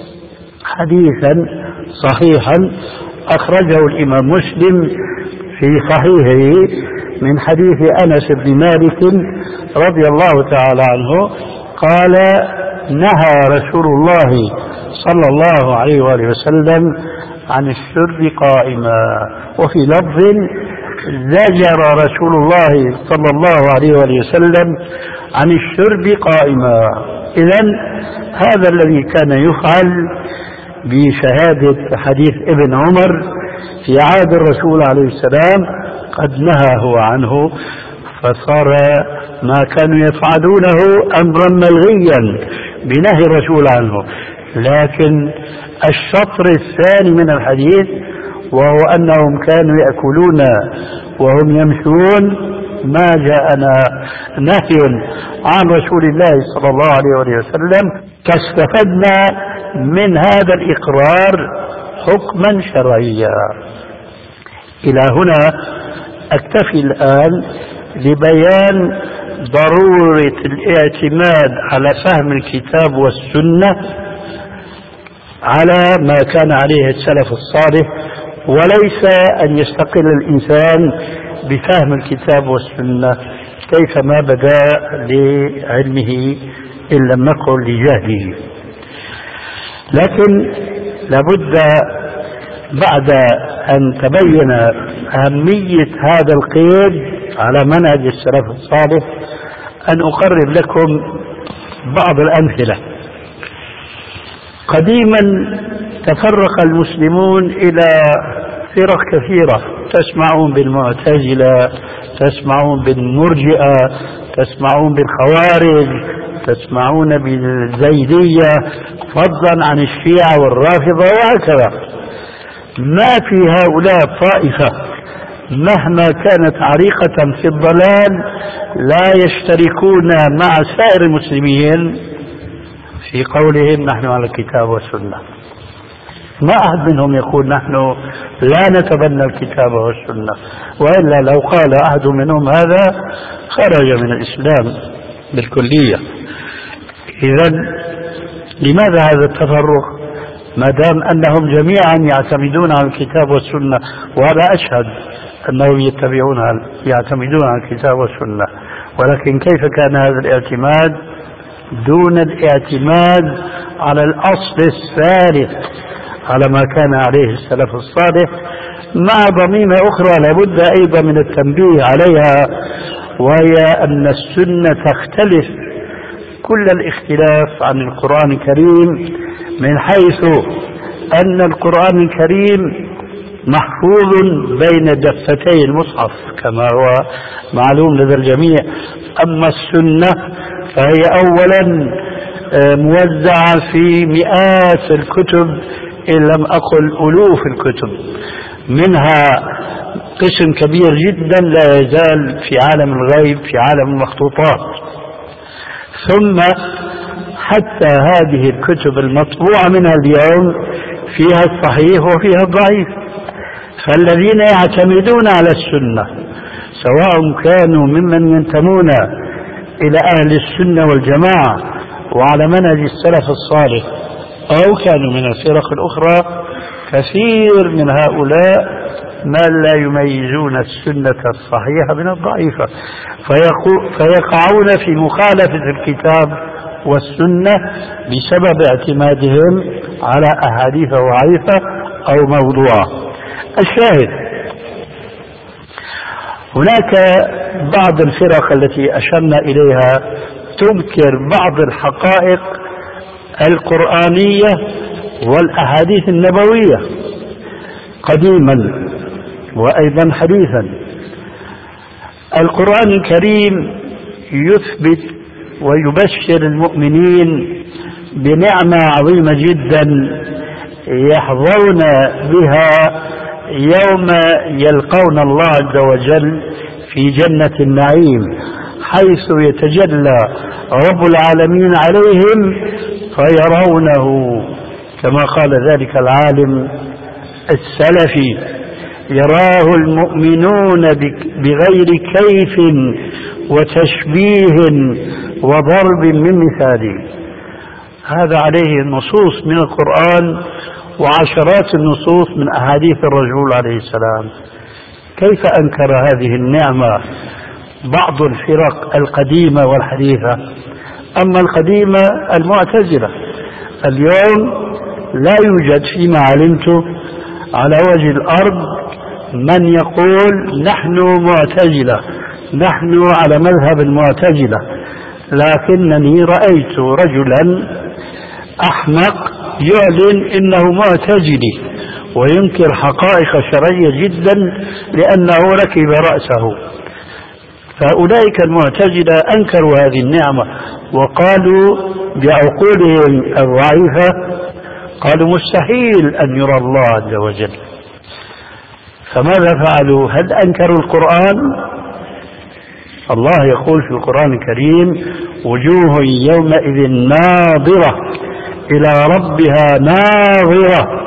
S4: حديثا صحيحا أخرجه الإمام مسلم في صحيحه من حديث أنس بن مالك رضي الله تعالى عنه قال: نهى رسول الله صلى الله عليه وآله وسلم عن الشرب قائما. وفي لفظ: زجر رسول الله صلى الله عليه وآله وسلم عن الشرب قائما. إذن هذا الذي كان يفعل بشهادة حديث ابن عمر في عهد الرسول عليه السلام قد نهى هو عنه، فصار ما كانوا يفعلونه أمرا ملغيا بنهي الرسول عنه. لكن الشطر الثاني من الحديث، وهو أنهم كانوا يأكلون وهم يمشون، ما جاءنا نهي عن رسول الله صلى الله عليه وسلم، فاستفدنا من هذا الإقرار حكما شرعيا. إلى هنا أكتفي الآن لبيان ضرورة الاعتماد على فهم الكتاب والسنة على ما كان عليه السلف الصالح، وليس أن يستقل الإنسان بفهم الكتاب والسنة كيفما بدا لعلمه إن لم نقل لجهله. لكن لابد بعد أن تبين أهمية هذا القيد على منهج السلف الصالح أن أقرب لكم بعض الأمثلة. قديما تفرق المسلمون إلى فرق كثيرة، تسمعون بالمعتزلة، تسمعون بالمرجئة، تسمعون بالخوارج، تسمعون بالزيدية، فضلا عن الشيعة والرافضة وهكذا. ما في هؤلاء طائفة مهما كانت عريقة في الضلال لا يشتركون مع سائر المسلمين في قولهم نحن على الكتاب والسنة. ما أحد منهم يقول نحن لا نتبنى الكتاب والسنة، وإلا لو قال أحد منهم هذا خرج من الإسلام بالكلية. إذن لماذا هذا التفرق؟ ما دام أنهم جميعا يعتمدون على الكتاب والسنة، وأنا أشهد أنهم يتبعون يعتمدون على الكتاب والسنة، ولكن كيف كان هذا الاعتماد دون الاعتماد على الأصل الثالث على ما كان عليه السلف الصالح، مع ضميمة أخرى لابد أيضا من التنبيه عليها، وهي أن السنة تختلف كل الاختلاف عن القرآن الكريم، من حيث أن القرآن الكريم محفوظ بين دفتي المصحف كما هو معلوم لدى الجميع، أما السنة فهي أولا موزعة في مئات الكتب إن لم أقل ألوف الكتب، منها قسم كبير جدا لا يزال في عالم الغيب في عالم المخطوطات، ثم حتى هذه الكتب المطبوعة منها اليوم فيها الصحيح وفيها الضعيف. فالذين يعتمدون على السنة سواء كانوا ممن ينتمون إلى أهل السنة والجماعة وعلى منهج السلف الصالح أو كانوا من الفرق الأخرى، كثير من هؤلاء ما لا يميزون السنة الصحيحة من الضعيفة، فيقعون في مخالفة الكتاب والسنة بسبب اعتمادهم على أحاديث ضعيفة أو موضوعة. الشاهد هناك بعض الفرق التي أشرنا إليها تنكر بعض الحقائق القرآنية والأحاديث النبوية قديما وأيضا حديثا. القرآن الكريم يثبت ويبشر المؤمنين بنعمة عظيمة جدا يحظون بها يوم يلقون الله عز وجل في جنة النعيم، حيث يتجلى رب العالمين عليهم فيرونه كما قال ذلك العالم السلفي: يراه المؤمنون بغير كيف وتشبيه وضرب من مثاله. هذا عليه النصوص من القرآن وعشرات النصوص من أحاديث الرسول عليه السلام. كيف أنكر هذه النعمة بعض الفرق القديمة والحديثة؟ أما القديمة المعتزلة، اليوم لا يوجد فيما علمت على وجه الأرض من يقول نحن معتزلة، نحن على مذهب المعتزلة، لكنني رأيت رجلا أحمق يعلن إنه معتزلي وينكر حقائق شرعية جدا لأنه ركب رأسه. فأولئك المعتزلة أنكروا هذه النعمة وقالوا بعقولهم الضعيفة، قالوا مستحيل أن يرى الله عز وجل. فماذا فعلوا؟ هل أنكروا القرآن؟ الله يقول في القرآن الكريم: وجوه يومئذ ناظرة إلى ربها ناظرة.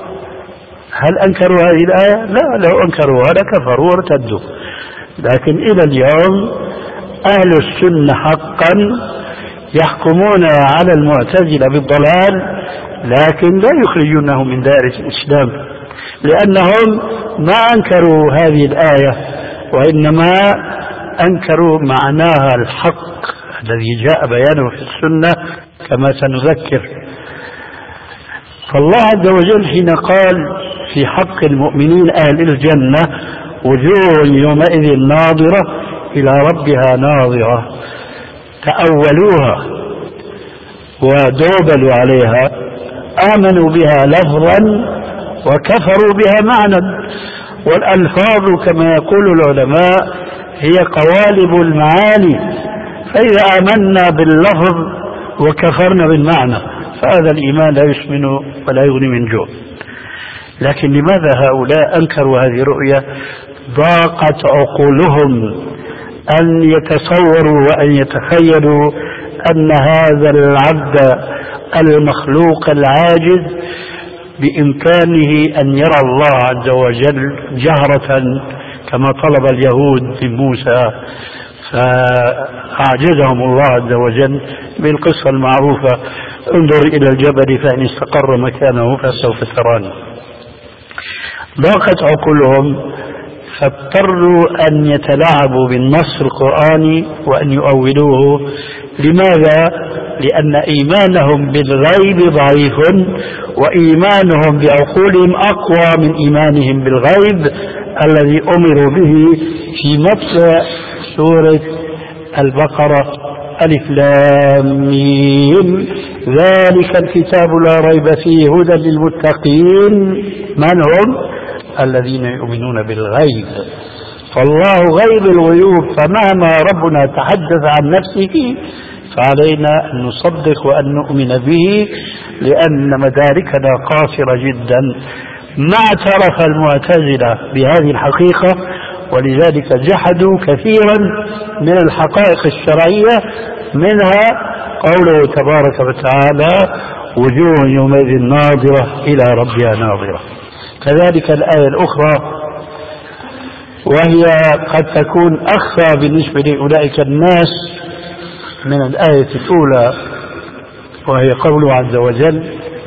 S4: هل أنكروا هذه الآية؟ لا، لو أنكروها لكفروا وارتدوا. لكن إلى اليوم أهل السنة حقا يحكمون على المعتزلة بالضلال، لكن لا يخرجونه من دائرة الإسلام، لأنهم ما أنكروا هذه الآية وإنما أنكروا معناها الحق الذي جاء بيانه في السنة كما سنذكر. فالله عز وجل حين قال في حق المؤمنين أهل الجنة: وجوه يومئذ ناظرة إلى ربها ناظرة، تأولوها ودوبلوا عليها، آمنوا بها لفظا وكفروا بها معنى. والألفاظ كما يقول العلماء هي قوالب المعاني، فإذا آمنا باللفظ وكفرنا بالمعنى فهذا الإيمان لا يسمن ولا يغني من جوع. لكن لماذا هؤلاء أنكروا هذه الرؤية؟ ضاقت عقولهم أن يتصوروا وأن يتخيلوا أن هذا العبد المخلوق العاجز بإمكانه أن يرى الله عز وجل جهرة كما طلب اليهود من موسى، فأعجزهم الله عز وجل بالقصة المعروفة: انظر إلى الجبل فإن استقر مكانه فسوف تراني. ضاقت عقولهم فاضطروا أن يتلاعبوا بالنص القرآني وأن يؤولوه. لماذا؟ لأن إيمانهم بالغيب ضعيف، وإيمانهم بعقولهم أقوى من إيمانهم بالغيب الذي أمروا به في مبدأ سورة البقرة: ألف لام ميم ذلك الكتاب لا ريب فيه هدى للمتقين. من هم؟ الذين يؤمنون بالغيب. فالله غيب الغيوب، فمهما ربنا تحدث عن نفسه فعلينا أن نصدق وأن نؤمن به، لأن مداركنا قاصرة جدا. ما اعترف المعتزلة بهذه الحقيقة، ولذلك جحدوا كثيرا من الحقائق الشرعية، منها قوله تبارك وتعالى: وجوه يومئذ ناظرة إلى ربها ناظرة. كذلك الآية الأخرى، وهي قد تكون أخفى بالنسبة لأولئك الناس من الآية الأولى، وهي قوله عز وجل: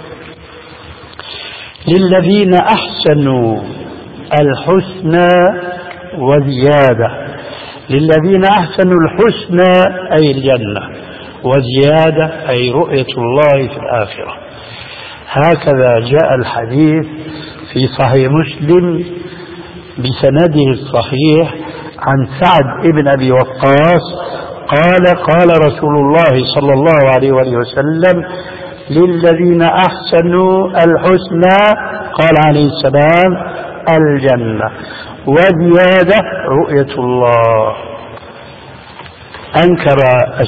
S4: للذين أحسنوا الحسنى وزيادة. للذين أحسنوا الحسنى أي الجنة، وزيادة أي رؤية الله في الآخرة. هكذا جاء الحديث في صحيح مسلم بسنده الصحيح عن سعد بن أبي وقاص قال: قال رسول الله صلى الله عليه وآله وسلم: للذين أحسنوا الحسنى، قال عليه السلام: الجنة، وزيادة رؤية الله. أنكر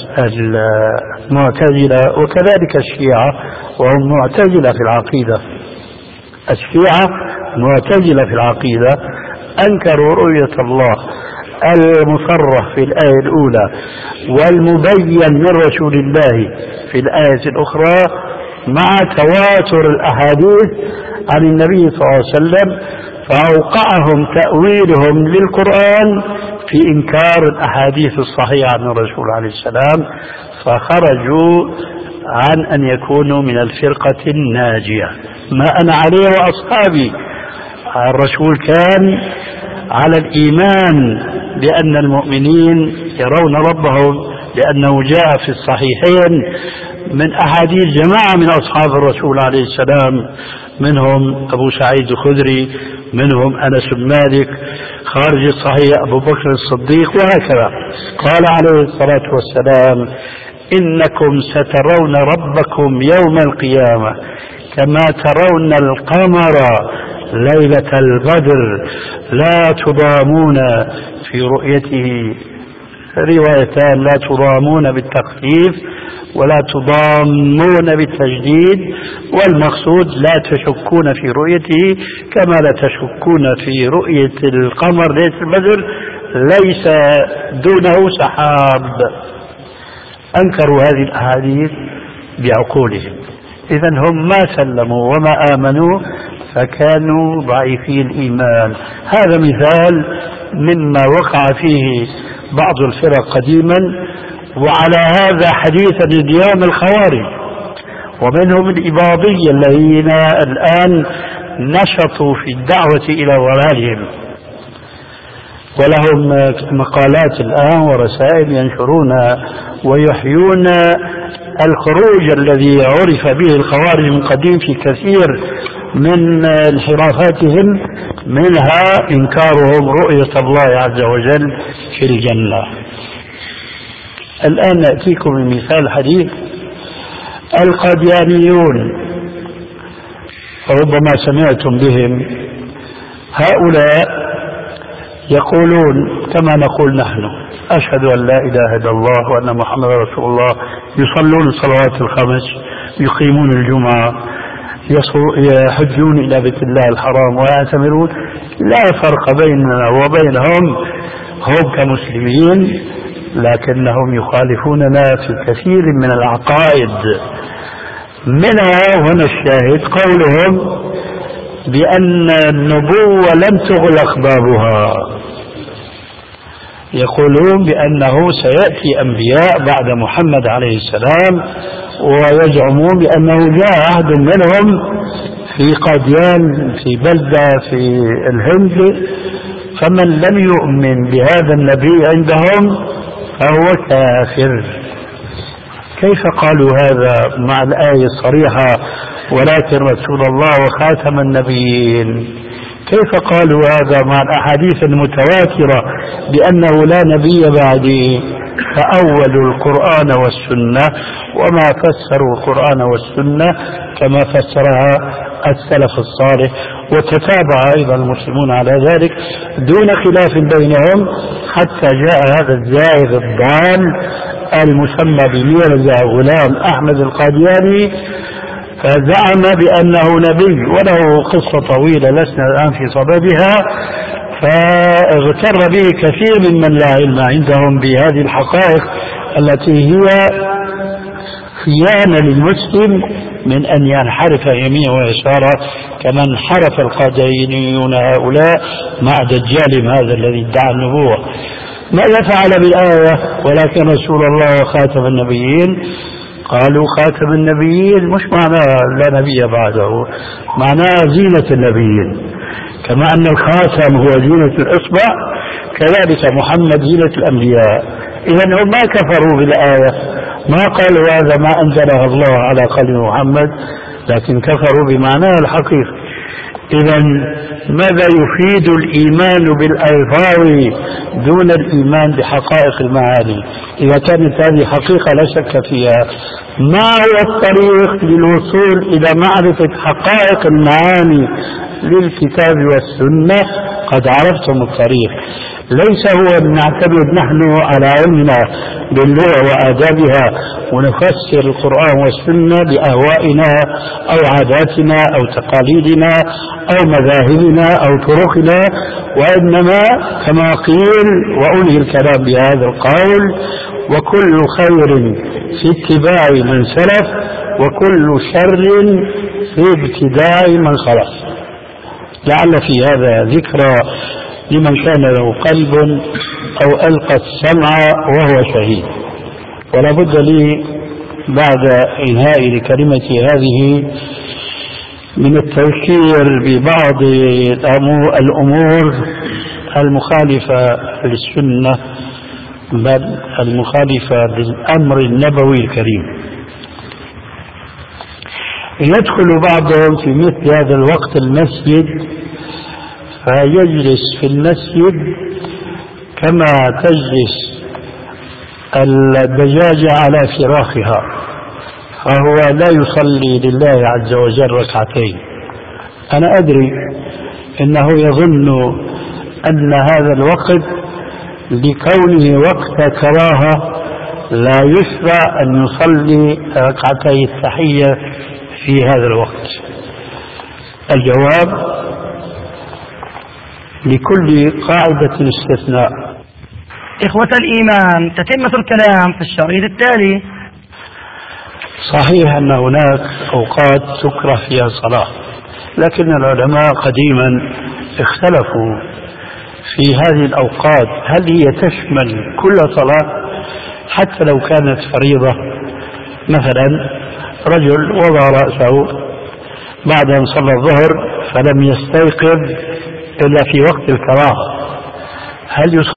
S4: المعتزلة وكذلك الشيعة، وهم معتزلة في العقيدة، الشيعة معتزلة في العقيدة، أنكروا رؤية الله المصرح في الآية الأولى والمبين من رسول الله في الآية الأخرى، مع تواتر الأحاديث عن النبي صلى الله عليه وسلم، فأوقعهم تأويلهم للقرآن في إنكار الأحاديث الصحيحة عن الرسول عليه السلام، فخرجوا عن أن يكونوا من الفرقة الناجية. ما أنا عليه وأصحابي، الرسول كان على الإيمان بأن المؤمنين يرون ربهم، لأنه جاء في الصحيحين من أحاديث جماعة من أصحاب الرسول عليه السلام، منهم أبو سعيد الخدري، منهم أنس بن مالك، خارج الصحيح أبو بكر الصديق، وهكذا. قال عليه الصلاة والسلام: إنكم سترون ربكم يوم القيامة كما ترون القمر ليلة البدر لا تضامون في رؤيته. روايتان: لا تضامون بالتخفيف ولا تضامون بالتجديد، والمقصود لا تشكون في رؤيته كما لا تشكون في رؤية القمر ليلة البدر ليس دونه سحاب. أنكروا هذه الأحاديث بعقولهم، إذن هم ما سلموا وما آمنوا، فكانوا ضعيفي الإيمان. هذا مثال مما وقع فيه بعض الفرق قديما، وعلى هذا حديثا اليوم الخوارج، ومنهم الإباضية الذين الآن نشطوا في الدعوة إلى ضلالهم، ولهم مقالات الآن ورسائل ينشرونها ويحيون الخروج الذي عرف به الخوارج من قديم في كثير من انحرافاتهم، منها إنكارهم رؤية الله عز وجل في الجنة. الآن نأتيكم بمثال حديث. القاديانيون ربما سمعتم بهم، هؤلاء يقولون كما نقول نحن: أشهد أن لا إله إلا الله وأن محمد رسول الله، يصلون الصلوات الخمس، يقيمون الجمعة، يحجون إلى بيت الله الحرام ويعتمرون. لا فرق بيننا وبينهم، هم كمسلمين، لكنهم يخالفوننا في كثير من العقائد. منها هنا الشاهد قولهم بأن النبوة لم تغلق بابها، يقولون بأنه سيأتي أنبياء بعد محمد عليه السلام، ويزعمون بأنه جاء عهد منهم في قاديان في بلدة في الهند، فمن لم يؤمن بهذا النبي عندهم فهو كافر. كيف قالوا هذا مع الآية الصريحة ولكن رسول الله وخاتم النبيين؟ كيف قالوا هذا مع الأحاديث المتواترة بأنه لا نبي بعدي؟ فأولوا القرآن والسنة وما فسروا القرآن والسنة كما فسرها السلف الصالح، وتتابع أيضا المسلمون على ذلك دون خلاف بينهم، حتى جاء هذا الزائغ الضال المسمى بميرزا غلام أحمد القادياني فزعم بأنه نبي، وله قصة طويلة لسنا الآن في صددها، فاغتر به كثير ممن لا علم عندهم بهذه الحقائق التي هي خيانة للمسلم من أن ينحرف يمين ويسارا كما انحرف القاديانيون هؤلاء مع دجالهم هذا الذي ادعى النبوة. ماذا فعل بالآية ولكن رسول الله وخاتم النبيين؟ قالوا خاتم النبيين مش معناه لا نبي بعده، معناه زينة النبيين، كما أن الخاتم هو زينة الإصبع كذلك محمد زينة الأنبياء. إذا هم ما كفروا بالآية، ما قالوا هذا ما أنزلها الله على قلب محمد، لكن كفروا بمعناه الحقيقي. إذا ماذا يفيد الإيمان بالألفاظ دون الإيمان بحقائق المعاني؟ إذا كانت هذه حقيقة لا شك فيها، ما هو الطريق للوصول إلى معرفة حقائق المعاني للكتاب والسنة؟ قد عرفتم الطريق. ليس هو أن نعتمد نحن على علمنا باللغة وآدابها ونفسر القرآن والسنة بأهوائنا أو عاداتنا أو تقاليدنا أو مذاهبنا أو طرقنا، وإنما كما قيل، وأنهي الكلام بهذا القول: وكل خير في اتباع من سلف وكل شر في ابتداع من خلف. لعل في هذا ذكرى لمن كان له قلب أو ألقى السمع وهو شهيد. ولا بد لي بعد إنهاء لكلمتي هذه من التذكير ببعض الأمور المخالفة للسنة، بل المخالفة للأمر النبوي الكريم. يدخل بعضهم في مثل هذا الوقت المسجد فيجلس في المسجد كما تجلس الدجاجة على فراخها، فهو لا يصلي لله عز وجل ركعتين. أنا أدري إنه يظن أن هذا الوقت لكونه وقت كراهة لا يشرع أن يصلي ركعتي التحية في هذا الوقت. الجواب: لكل قاعدة استثناء.
S1: إخوة الإيمان، تتمة الكلام في الشريط التالي.
S4: صحيح أن هناك أوقات تكره فيها الصلاة، لكن العلماء قديما اختلفوا في هذه الأوقات، هل هي تشمل كل صلاة حتى لو كانت فريضة؟ مثلا رجل وضع رأسه بعد أن صلى الظهر فلم يستيقظ إلا في وقت الكراهة، هل يصلي